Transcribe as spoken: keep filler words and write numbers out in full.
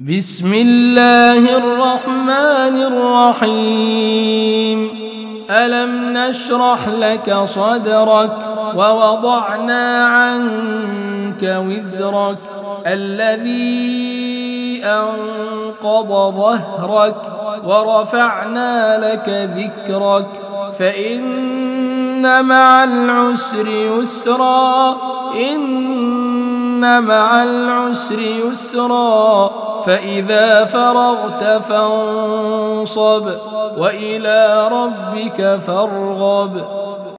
بسم الله الرحمن الرحيم. ألم نشرح لك صدرك ووضعنا عنك وزرك الذي أنقض ظهرك ورفعنا لك ذكرك فإن مع العسر يسرا إن مع العسر يسرا فإذا فرغت فانصب وإلى ربك فارغب.